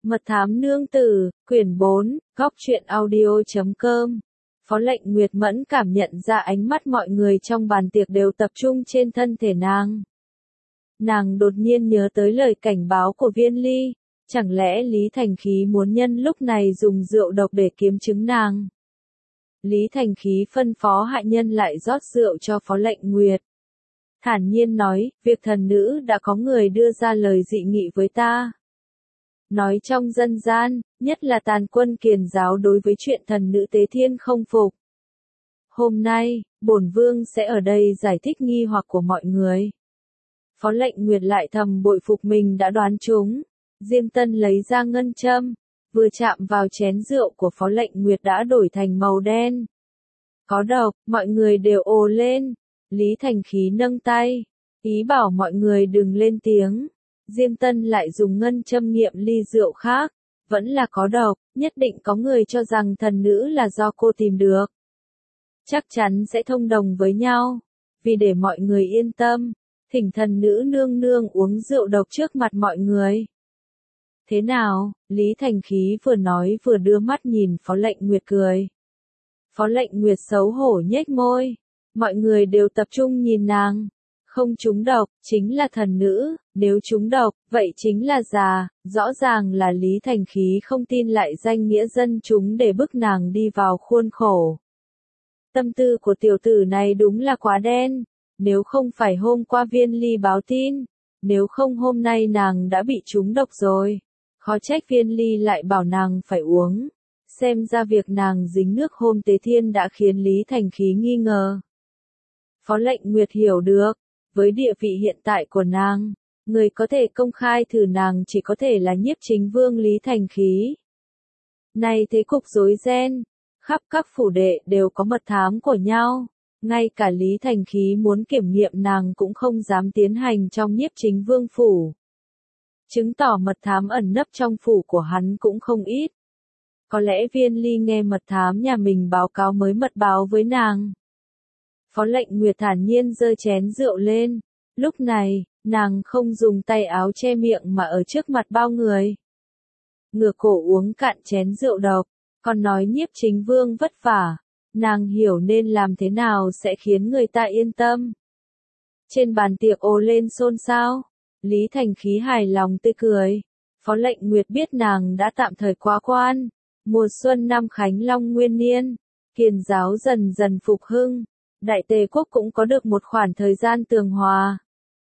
Mật thám nương tử, quyển 4, góc truyện audio.com. Phó Lệnh Nguyệt Mẫn cảm nhận ra ánh mắt mọi người trong bàn tiệc đều tập trung trên thân thể nàng. Nàng đột nhiên nhớ tới lời cảnh báo của Viên Ly, chẳng lẽ Lý Thành Khí muốn nhân lúc này dùng rượu độc để kiếm chứng nàng. Lý Thành Khí phân phó hạ nhân lại rót rượu cho Phó Lệnh Nguyệt. Thản nhiên nói, việc thần nữ đã có người đưa ra lời dị nghị với ta. Nói trong dân gian, nhất là tàn quân Kiền giáo đối với chuyện thần nữ Tế Thiên không phục. Hôm nay, bổn vương sẽ ở đây giải thích nghi hoặc của mọi người. Phó Lệnh Nguyệt lại thầm bội phục mình đã đoán trúng. Diêm Tân lấy ra ngân châm, vừa chạm vào chén rượu của Phó Lệnh Nguyệt đã đổi thành màu đen. Có độc, mọi người đều ồ lên. Lý Thành Khí nâng tay, ý bảo mọi người đừng lên tiếng. Diêm Tân lại dùng ngân châm nghiệm ly rượu khác, vẫn là có độc, nhất định có người cho rằng thần nữ là do cô tìm được. Chắc chắn sẽ thông đồng với nhau, vì để mọi người yên tâm, thỉnh thần nữ nương nương uống rượu độc trước mặt mọi người. Thế nào? Lý Thành Khí vừa nói vừa đưa mắt nhìn Phó Lệnh Nguyệt cười. Phó Lệnh Nguyệt xấu hổ nhếch môi, mọi người đều tập trung nhìn nàng. Không trúng độc, chính là thần nữ, nếu trúng độc, vậy chính là già, rõ ràng là Lý Thành Khí không tin lại danh nghĩa dân chúng để bức nàng đi vào khuôn khổ. Tâm tư của tiểu tử này đúng là quá đen, nếu không phải hôm qua Viên Ly báo tin, nếu không hôm nay nàng đã bị trúng độc rồi, khó trách Viên Ly lại bảo nàng phải uống, xem ra việc nàng dính nước hôm Tế Thiên đã khiến Lý Thành Khí nghi ngờ. Phó Lệnh Nguyệt hiểu được. Với địa vị hiện tại của nàng, người có thể công khai thử nàng chỉ có thể là Nhiếp Chính Vương Lý Thành Khí. Nay thế cục rối ren, khắp các phủ đệ đều có mật thám của nhau, ngay cả Lý Thành Khí muốn kiểm nghiệm nàng cũng không dám tiến hành trong Nhiếp Chính Vương phủ. Chứng tỏ mật thám ẩn nấp trong phủ của hắn cũng không ít. Có lẽ Viên Ly nghe mật thám nhà mình báo cáo mới mật báo với nàng. Phó Lệnh Nguyệt thản nhiên giơ chén rượu lên, lúc này, nàng không dùng tay áo che miệng mà ở trước mặt bao người. Ngửa cổ uống cạn chén rượu độc, còn nói Nhiếp Chính Vương vất vả, nàng hiểu nên làm thế nào sẽ khiến người ta yên tâm. Trên bàn tiệc ồ lên xôn xao, Lý Thành Khí hài lòng tươi cười, Phó Lệnh Nguyệt biết nàng đã tạm thời quá quan, mùa xuân năm Khánh Long Nguyên Niên, Kiền giáo dần dần phục hưng. Đại Tề quốc cũng có được một khoảng thời gian tường hòa.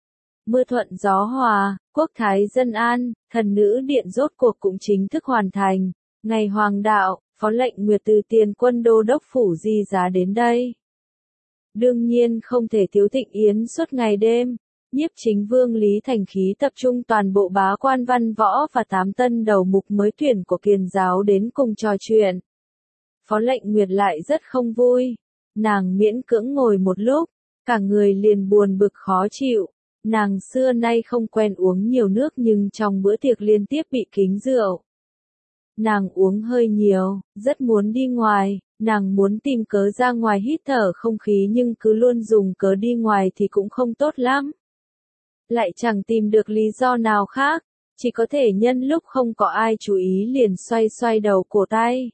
Mưa thuận gió hòa, quốc thái dân an, thần nữ điện rốt cuộc cũng chính thức hoàn thành. Ngày hoàng đạo, Phó Lệnh Nguyệt từ Tiền Quân đô đốc phủ di giá đến đây. Đương nhiên không thể thiếu thịnh yến suốt ngày đêm. Nhiếp Chính Vương Lý Thành Khí tập trung toàn bộ bá quan văn võ và 8 tân đầu mục mới tuyển của Kiền giáo đến cùng trò chuyện. Phó Lệnh Nguyệt lại rất không vui. Nàng miễn cưỡng ngồi một lúc, cả người liền buồn bực khó chịu. Nàng xưa nay không quen uống nhiều nước nhưng trong bữa tiệc liên tiếp bị kính rượu. Nàng uống hơi nhiều, rất muốn đi ngoài, nàng muốn tìm cớ ra ngoài hít thở không khí nhưng cứ luôn dùng cớ đi ngoài thì cũng không tốt lắm. Lại chẳng tìm được lý do nào khác, chỉ có thể nhân lúc không có ai chú ý liền xoay xoay đầu cổ tay.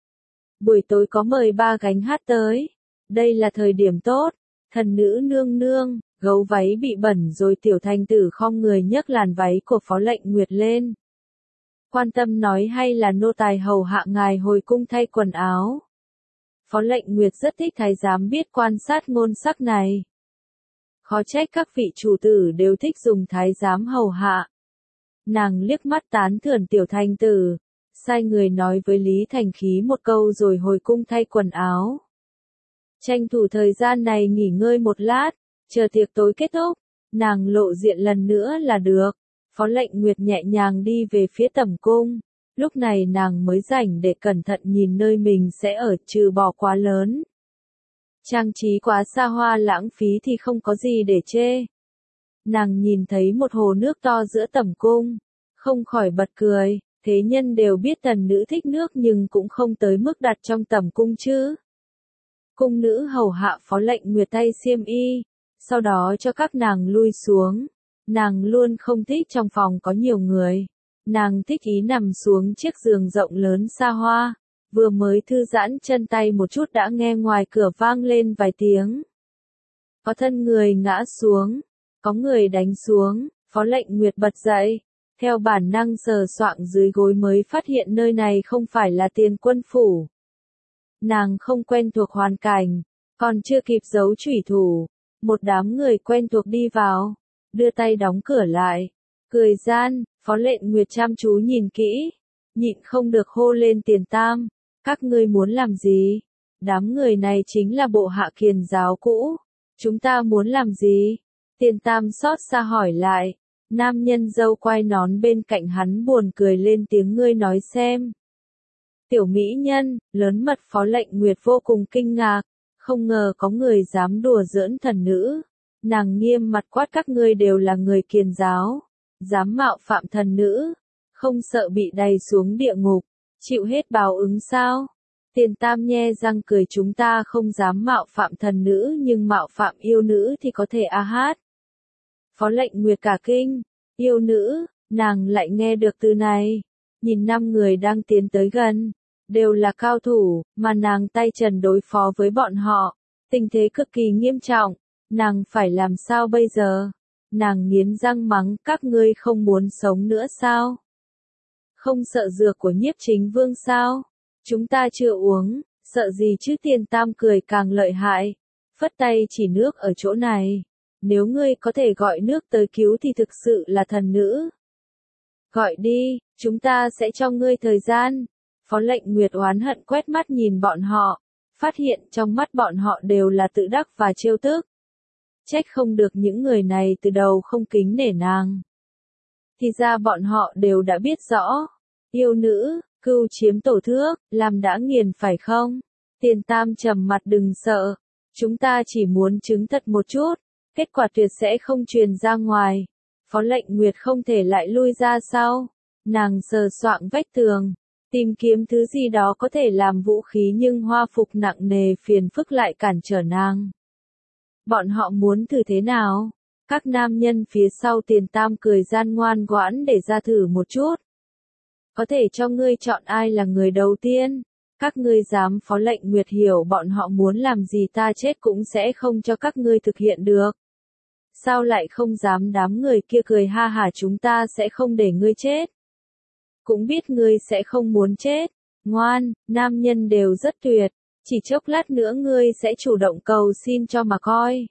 Buổi tối có mời 3 gánh hát tới. Đây là thời điểm tốt, thần nữ nương nương, gấu váy bị bẩn rồi tiểu thành tử khom người nhấc làn váy của Phó Lệnh Nguyệt lên. Quan tâm nói hay là nô tài hầu hạ ngài hồi cung thay quần áo. Phó Lệnh Nguyệt rất thích thái giám biết quan sát ngôn sắc này. Khó trách các vị chủ tử đều thích dùng thái giám hầu hạ. Nàng liếc mắt tán thưởng tiểu thành tử, sai người nói với Lý Thành Khí một câu rồi hồi cung thay quần áo. Tranh thủ thời gian này nghỉ ngơi một lát, chờ tiệc tối kết thúc, nàng lộ diện lần nữa là được. Phó Lệnh Nguyệt nhẹ nhàng đi về phía tẩm cung, lúc này nàng mới rảnh để cẩn thận nhìn nơi mình sẽ ở trừ bỏ quá lớn. Trang trí quá xa hoa lãng phí thì không có gì để chê. Nàng nhìn thấy một hồ nước to giữa tẩm cung, không khỏi bật cười, thế nhân đều biết thần nữ thích nước nhưng cũng không tới mức đặt trong tẩm cung chứ. Cung nữ hầu hạ Phó Lệnh Nguyệt tay xiêm y, sau đó cho các nàng lui xuống. Nàng luôn không thích trong phòng có nhiều người. Nàng thích ý nằm xuống chiếc giường rộng lớn xa hoa, vừa mới thư giãn chân tay một chút đã nghe ngoài cửa vang lên vài tiếng. Có thân người ngã xuống, có người đánh xuống, Phó Lệnh Nguyệt bật dậy, theo bản năng sờ soạng dưới gối mới phát hiện nơi này không phải là Tiền Quân phủ. Nàng không quen thuộc hoàn cảnh, còn chưa kịp giấu chủy thủ, một đám người quen thuộc đi vào, đưa tay đóng cửa lại, cười gian, Phó Lệnh Nguyệt chăm chú nhìn kỹ, nhịn không được hô lên Tiền Tam, các ngươi muốn làm gì? Đám người này chính là bộ hạ kiền giáo cũ, chúng ta muốn làm gì? Tiền Tam xót xa hỏi lại, nam nhân dâu quai nón bên cạnh hắn buồn cười lên tiếng ngươi nói xem. Tiểu mỹ nhân, lớn mật Phó Lệnh Nguyệt vô cùng kinh ngạc, không ngờ có người dám đùa giỡn thần nữ. Nàng nghiêm mặt quát các ngươi đều là người kiền giáo, dám mạo phạm thần nữ, không sợ bị đày xuống địa ngục, chịu hết báo ứng sao? Tiền Tam nhe răng cười chúng ta không dám mạo phạm thần nữ nhưng mạo phạm yêu nữ thì có thể a hát. Phó Lệnh Nguyệt cả kinh, yêu nữ, nàng lại nghe được từ này, nhìn 5 người đang tiến tới gần, đều là cao thủ, mà nàng tay trần đối phó với bọn họ, tình thế cực kỳ nghiêm trọng, nàng phải làm sao bây giờ? Nàng nghiến răng mắng các ngươi không muốn sống nữa sao? Không sợ dược của Nhiếp Chính Vương sao? Chúng ta chưa uống, sợ gì chứ? Tiền Tam cười càng lợi hại, phất tay chỉ nước ở chỗ này. Nếu ngươi có thể gọi nước tới cứu thì thực sự là thần nữ. Gọi đi, chúng ta sẽ cho ngươi thời gian. Phó Lệnh Nguyệt oán hận quét mắt nhìn bọn họ, phát hiện trong mắt bọn họ đều là tự đắc và trêu tức. Trách không được những người này từ đầu không kính nể nàng. Thì ra bọn họ đều đã biết rõ. Yêu nữ, cưu chiếm tổ thước, làm đã nghiền phải không? Tiền Tam trầm mặt đừng sợ. Chúng ta chỉ muốn chứng thật một chút. Kết quả tuyệt sẽ không truyền ra ngoài. Phó Lệnh Nguyệt không thể lại lui ra sau. Nàng sờ soạng vách tường, tìm kiếm thứ gì đó có thể làm vũ khí nhưng hoa phục nặng nề phiền phức lại cản trở nàng. Bọn họ muốn thử thế nào? Các nam nhân phía sau Tiền Tam cười gian ngoan ngoãn để ra thử một chút. Có thể cho ngươi chọn ai là người đầu tiên. Các ngươi dám? Phó Lệnh Nguyệt hiểu bọn họ muốn làm gì ta chết cũng sẽ không cho các ngươi thực hiện được. Sao lại không dám? Đám người kia cười ha hả chúng ta sẽ không để ngươi chết. Cũng biết ngươi sẽ không muốn chết. Ngoan, nam nhân đều rất tuyệt. Chỉ chốc lát nữa ngươi sẽ chủ động cầu xin cho mà coi.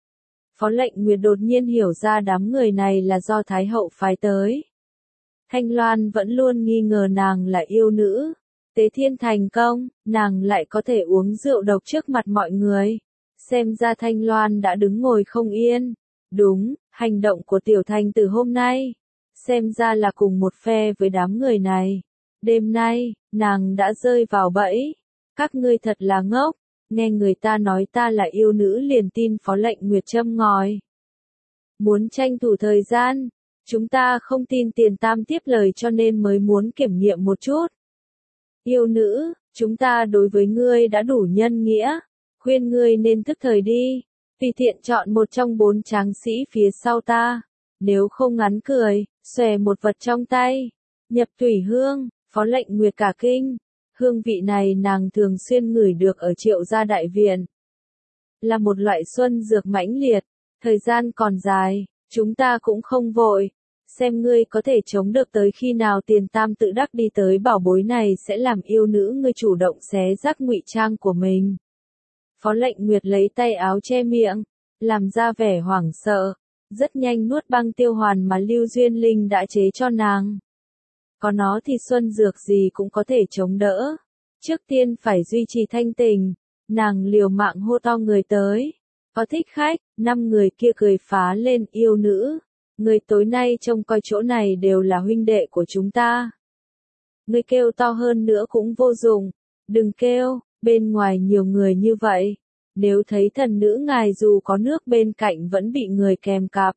Phó Lệnh Nguyệt đột nhiên hiểu ra đám người này là do Thái Hậu phái tới. Thanh Loan vẫn luôn nghi ngờ nàng là yêu nữ. Tế thiên thành công, nàng lại có thể uống rượu độc trước mặt mọi người. Xem ra Thanh Loan đã đứng ngồi không yên. Đúng, hành động của Tiểu Thành từ hôm nay. Xem ra là cùng một phe với đám người này. Đêm nay, nàng đã rơi vào bẫy. Các ngươi thật là ngốc. Nghe người ta nói ta là yêu nữ liền tin. Phó Lệnh Nguyệt châm ngòi. Muốn tranh thủ thời gian. Chúng ta không tin. Tiền Tam tiếp lời cho nên mới muốn kiểm nghiệm một chút. Yêu nữ, chúng ta đối với ngươi đã đủ nhân nghĩa. Khuyên ngươi nên thức thời đi. Tùy tiện chọn một trong 4 tráng sĩ phía sau ta. Nếu không ngắn cười, xòe một vật trong tay. Nhập thủy hương, Phó Lệnh Nguyệt cả kinh. Hương vị này nàng thường xuyên ngửi được ở Triệu gia đại viện. Là một loại xuân dược mãnh liệt. Thời gian còn dài, chúng ta cũng không vội. Xem ngươi có thể chống được tới khi nào. Tiền Tam tự đắc đi tới bảo bối này sẽ làm yêu nữ ngươi chủ động xé rách ngụy trang của mình. Phó Lệnh Nguyệt lấy tay áo che miệng, làm ra vẻ hoảng sợ, rất nhanh nuốt băng tiêu hoàn mà Lưu Duyên Linh đã chế cho nàng. Có nó thì xuân dược gì cũng có thể chống đỡ. Trước tiên phải duy trì thanh tình, nàng liều mạng hô to người tới. Có thích khách, 5 người kia cười phá lên yêu nữ. Người tối nay trông coi chỗ này đều là huynh đệ của chúng ta. Người kêu to hơn nữa cũng vô dụng, đừng kêu. Bên ngoài nhiều người như vậy, nếu thấy thần nữ ngài dù có nước bên cạnh vẫn bị người kèm cặp.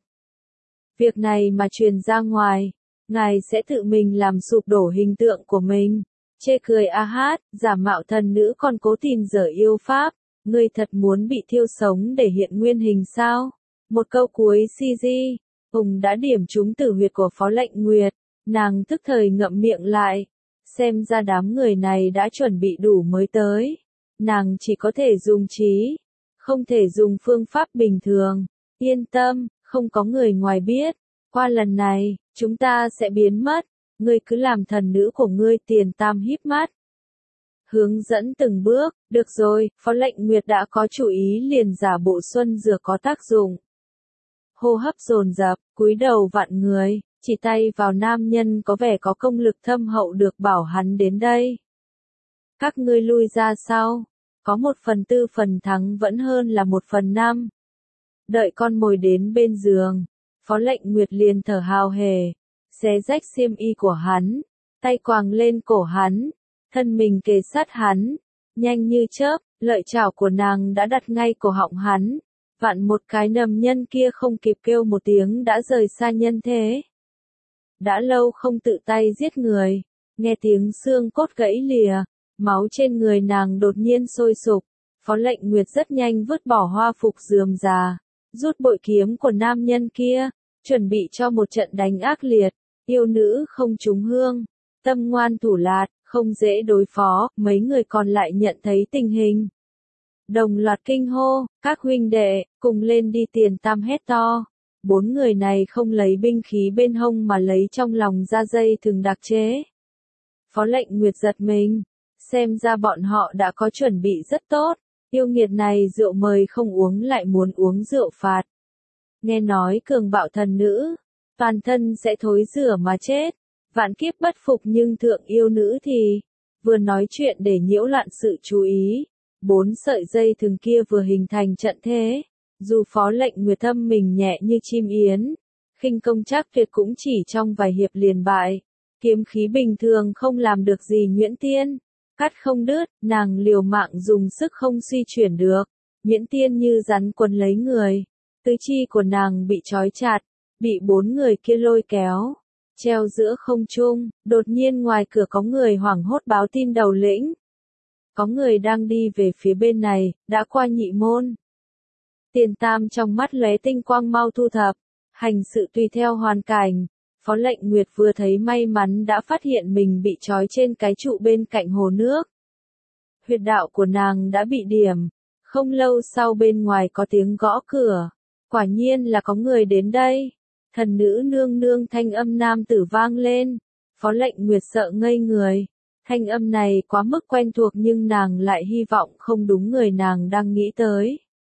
Việc này mà truyền ra ngoài, ngài sẽ tự mình làm sụp đổ hình tượng của mình. Chê cười a hát, giả mạo thần nữ còn cố tình dở yêu pháp, ngươi thật muốn bị thiêu sống để hiện nguyên hình sao? Một câu cuối CG, Hùng đã điểm trúng tử huyệt của Phó Lệnh Nguyệt, Nàng tức thời ngậm miệng lại, xem ra đám người này đã chuẩn bị đủ mới tới. Nàng chỉ có thể dùng trí, không thể dùng phương pháp bình thường. Yên tâm, không có người ngoài biết. Qua lần này, chúng ta sẽ biến mất. Ngươi cứ làm thần nữ của ngươi. Tiền Tam híp mắt. Hướng dẫn từng bước, được rồi, Phó Lệnh Nguyệt đã có chủ ý liền giả bộ xuân dược có tác dụng. Hô hấp dồn dập, cúi đầu vặn người, chỉ tay vào nam nhân có vẻ có công lực thâm hậu được bảo hắn đến đây. Các ngươi lui ra sau, có 1/4 phần thắng vẫn hơn là 1/5. Đợi con mồi đến bên giường, Phó Lệnh Nguyệt liền thở hào hề, xé rách xiêm y của hắn, tay quàng lên cổ hắn, thân mình kề sát hắn, nhanh như chớp, lợi chảo của nàng đã đặt ngay cổ họng hắn, vặn một cái nầm nhân kia không kịp kêu một tiếng đã rời xa nhân thế. Đã lâu không tự tay giết người, nghe tiếng xương cốt gãy lìa, máu trên người nàng đột nhiên sôi sục, Phó Lệnh Nguyệt rất nhanh vứt bỏ hoa phục rườm rà, rút bội kiếm của nam nhân kia, chuẩn bị cho một trận đánh ác liệt. Yêu nữ không trúng hương, tâm ngoan thủ lạt, không dễ đối phó. Mấy người còn lại nhận thấy tình hình, đồng loạt kinh hô, các huynh đệ, cùng lên đi. Tiền Tam hét to. 4 người này không lấy binh khí bên hông mà lấy trong lòng ra dây thừng đặc chế. Phó Lệnh Nguyệt giật mình, xem ra bọn họ đã có chuẩn bị rất tốt. Yêu nghiệt này rượu mời không uống lại muốn uống rượu phạt. Nghe nói cường bạo thần nữ, toàn thân sẽ thối rửa mà chết. Vạn kiếp bất phục, nhưng thượng yêu nữ thì vừa nói chuyện để nhiễu loạn sự chú ý. 4 sợi dây thừng kia vừa hình thành trận thế. Dù Phó Lệnh Nguyệt thâm mình nhẹ như chim yến, khinh công chắc tuyệt cũng chỉ trong vài hiệp liền bại. Kiếm khí bình thường không làm được gì Nhuyễn Tiên. Cắt không đứt, nàng liều mạng dùng sức không suy chuyển được. Nhuyễn Tiên như rắn quấn lấy người. Tứ chi của nàng bị trói chặt, bị 4 người kia lôi kéo, treo giữa không trung. Đột nhiên ngoài cửa có người hoảng hốt báo tin đầu lĩnh. Có người đang đi về phía bên này, đã qua nhị môn. Tiền Tam trong mắt lóe tinh quang mau thu thập, hành sự tùy theo hoàn cảnh. Phó Lệnh Nguyệt vừa thấy may mắn đã phát hiện mình bị trói trên cái trụ bên cạnh hồ nước. Huyệt đạo của nàng đã bị điểm. Không lâu sau bên ngoài có tiếng gõ cửa. Quả nhiên là có người đến đây. Thần nữ nương nương, thanh âm nam tử vang lên. Phó Lệnh Nguyệt sợ ngây người. Thanh âm này quá mức quen thuộc nhưng nàng lại hy vọng không đúng người nàng đang nghĩ tới.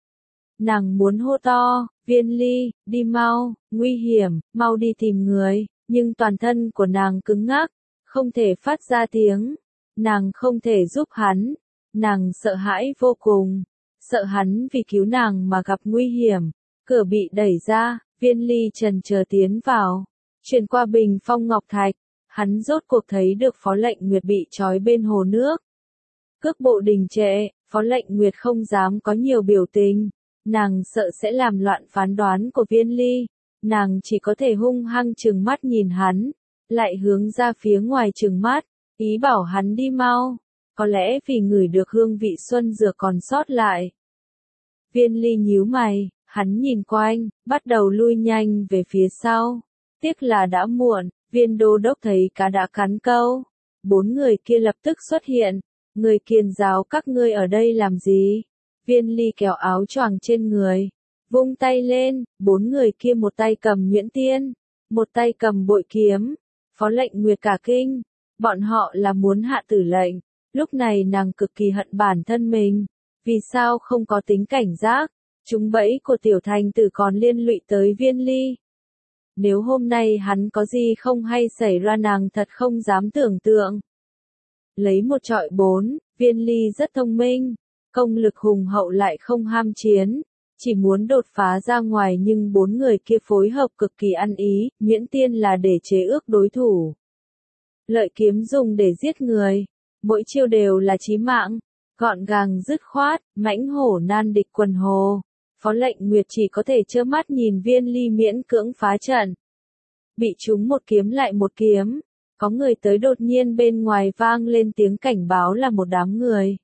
Nàng muốn hô to, Viên Ly, đi mau, nguy hiểm, mau đi tìm người, nhưng toàn thân của nàng cứng ngắc, không thể phát ra tiếng. Nàng không thể giúp hắn, nàng sợ hãi vô cùng, sợ hắn vì cứu nàng mà gặp nguy hiểm. Cửa bị đẩy ra, Viên Ly chần chờ tiến vào, chuyển qua bình phong ngọc thạch, hắn rốt cuộc thấy được Phó Lệnh Nguyệt bị trói bên hồ nước. Cước bộ đình trệ, Phó Lệnh Nguyệt không dám có nhiều biểu tình. Nàng sợ sẽ làm loạn phán đoán của Viên Ly, nàng chỉ có thể hung hăng trừng mắt nhìn hắn, lại hướng ra phía ngoài trừng mắt, ý bảo hắn đi mau, có lẽ vì ngửi được hương vị xuân dược còn sót lại. Viên Ly nhíu mày, hắn nhìn quanh, bắt đầu lui nhanh về phía sau, tiếc là đã muộn. Viên đô đốc thấy cá đã cắn câu, 4 người kia lập tức xuất hiện, người kiền giáo các ngươi ở đây làm gì? Viên Ly kéo áo choàng trên người, vung tay lên, 4 người kia một tay cầm Nhuyễn Tiên, một tay cầm bội kiếm. Phó Lệnh Nguyệt cả kinh, bọn họ là muốn hạ tử lệnh. Lúc này nàng cực kỳ hận bản thân mình, vì sao không có tính cảnh giác, trúng bẫy của tiểu thành tử còn liên lụy tới Viên Ly. Nếu hôm nay hắn có gì không hay xảy ra nàng thật không dám tưởng tượng. Lấy 1 trọi 4, Viên Ly rất thông minh, công lực hùng hậu lại không ham chiến, chỉ muốn đột phá ra ngoài nhưng 4 người kia phối hợp cực kỳ ăn ý. Nhuyễn Tiên là để chế ước đối thủ. Lợi kiếm dùng để giết người, mỗi chiêu đều là chí mạng, gọn gàng dứt khoát, mãnh hổ nan địch quần hồ. Phó Lệnh Nguyệt chỉ có thể trơ mắt nhìn Viên Ly miễn cưỡng phá trận. Bị trúng một kiếm lại một kiếm, có người tới. Đột nhiên bên ngoài vang lên tiếng cảnh báo là một đám người.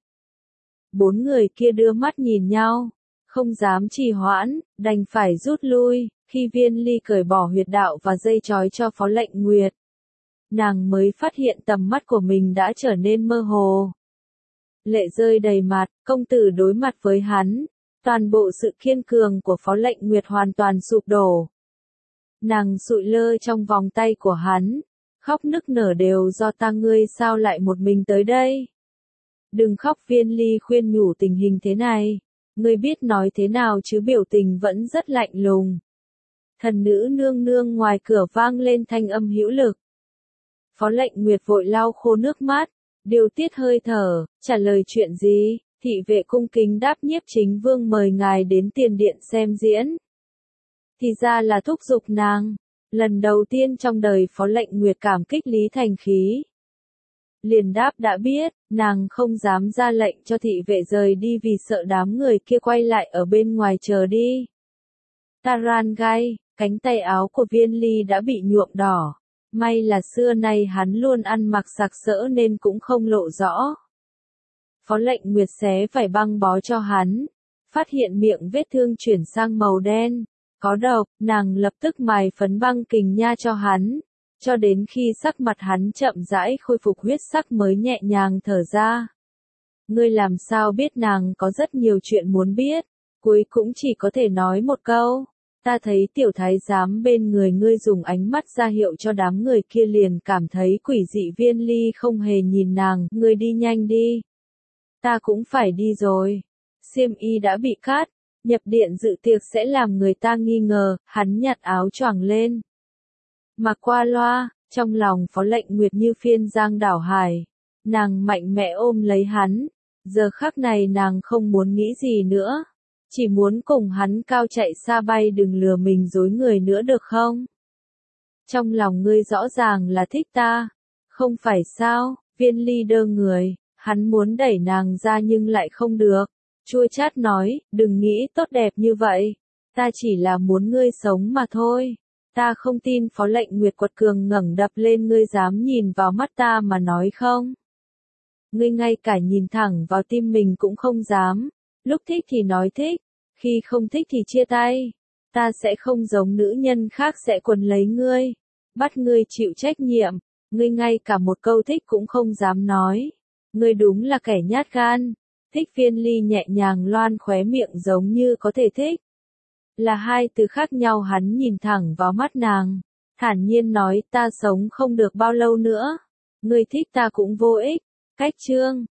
4 người kia đưa mắt nhìn nhau, không dám trì hoãn, đành phải rút lui. Khi Viên Ly cởi bỏ huyệt đạo và dây trói cho Phó Lệnh Nguyệt, nàng mới phát hiện tầm mắt của mình đã trở nên mơ hồ. Lệ rơi đầy mặt, công tử đối mặt với hắn, toàn bộ sự kiên cường của Phó Lệnh Nguyệt hoàn toàn sụp đổ. Nàng sụi lơ trong vòng tay của hắn, khóc nức nở đều do ta, ngươi sao lại một mình tới đây? Đừng khóc, Viên Ly khuyên nhủ, tình hình thế này, ngươi biết nói thế nào chứ, biểu tình vẫn rất lạnh lùng. Thần nữ nương nương ngoài cửa vang lên thanh âm hữu lực. Phó Lệnh Nguyệt vội lau khô nước mắt, điều tiết hơi thở, trả lời chuyện gì, thị vệ cung kính đáp, Nhiếp Chính Vương mời ngài đến tiền điện xem diễn. Thì ra là thúc giục nàng. Lần đầu tiên trong đời Phó Lệnh Nguyệt cảm kích Lý Thành Khí. Liền đáp đã biết, nàng không dám ra lệnh cho thị vệ rời đi vì sợ đám người kia quay lại ở bên ngoài chờ đi. Taran gai, cánh tay áo của Viên Ly đã bị nhuộm đỏ. May là xưa nay hắn luôn ăn mặc sặc sỡ nên cũng không lộ rõ. Phó Lệnh Nguyệt xé vải băng bó cho hắn, phát hiện miệng vết thương chuyển sang màu đen, có độc, nàng lập tức mài phấn băng kình nha cho hắn, cho đến khi sắc mặt hắn chậm rãi khôi phục huyết sắc mới nhẹ nhàng thở ra. Ngươi làm sao biết? Nàng có rất nhiều chuyện muốn biết, cuối cũng chỉ có thể nói một câu. Ta thấy tiểu thái giám bên người ngươi dùng ánh mắt ra hiệu cho đám người kia, liền cảm thấy quỷ dị. Viên Ly không hề nhìn nàng, ngươi đi nhanh đi. Ta cũng phải đi rồi. Xiêm y đã bị cắt, nhập điện dự tiệc sẽ làm người ta nghi ngờ, hắn nhặt áo choàng lên. Mặc qua loa, trong lòng Phó Lệnh Nguyệt như phiên giang đảo hải. Nàng mạnh mẽ ôm lấy hắn, giờ khắc này nàng không muốn nghĩ gì nữa. Chỉ muốn cùng hắn cao chạy xa bay, đừng lừa mình dối người nữa được không? Trong lòng ngươi rõ ràng là thích ta, không phải sao? Viên Ly đơ người, hắn muốn đẩy nàng ra nhưng lại không được. Chua chát nói, đừng nghĩ tốt đẹp như vậy. Ta chỉ là muốn ngươi sống mà thôi. Ta không tin. Phó Lệnh Nguyệt quật cường ngẩng đập lên, ngươi dám nhìn vào mắt ta mà nói không? Ngươi ngay cả nhìn thẳng vào tim mình cũng không dám. Lúc thích thì nói thích, khi không thích thì chia tay. Ta sẽ không giống nữ nhân khác sẽ quấn lấy ngươi, bắt ngươi chịu trách nhiệm. Ngươi ngay cả một câu thích cũng không dám nói. Ngươi đúng là kẻ nhát gan. Thích. Viên Ly nhẹ nhàng loan khóe miệng giống như có thể thích. Là hai từ khác nhau. Hắn nhìn thẳng vào mắt nàng, thản nhiên nói, ta sống không được bao lâu nữa. Ngươi thích ta cũng vô ích. Cách chương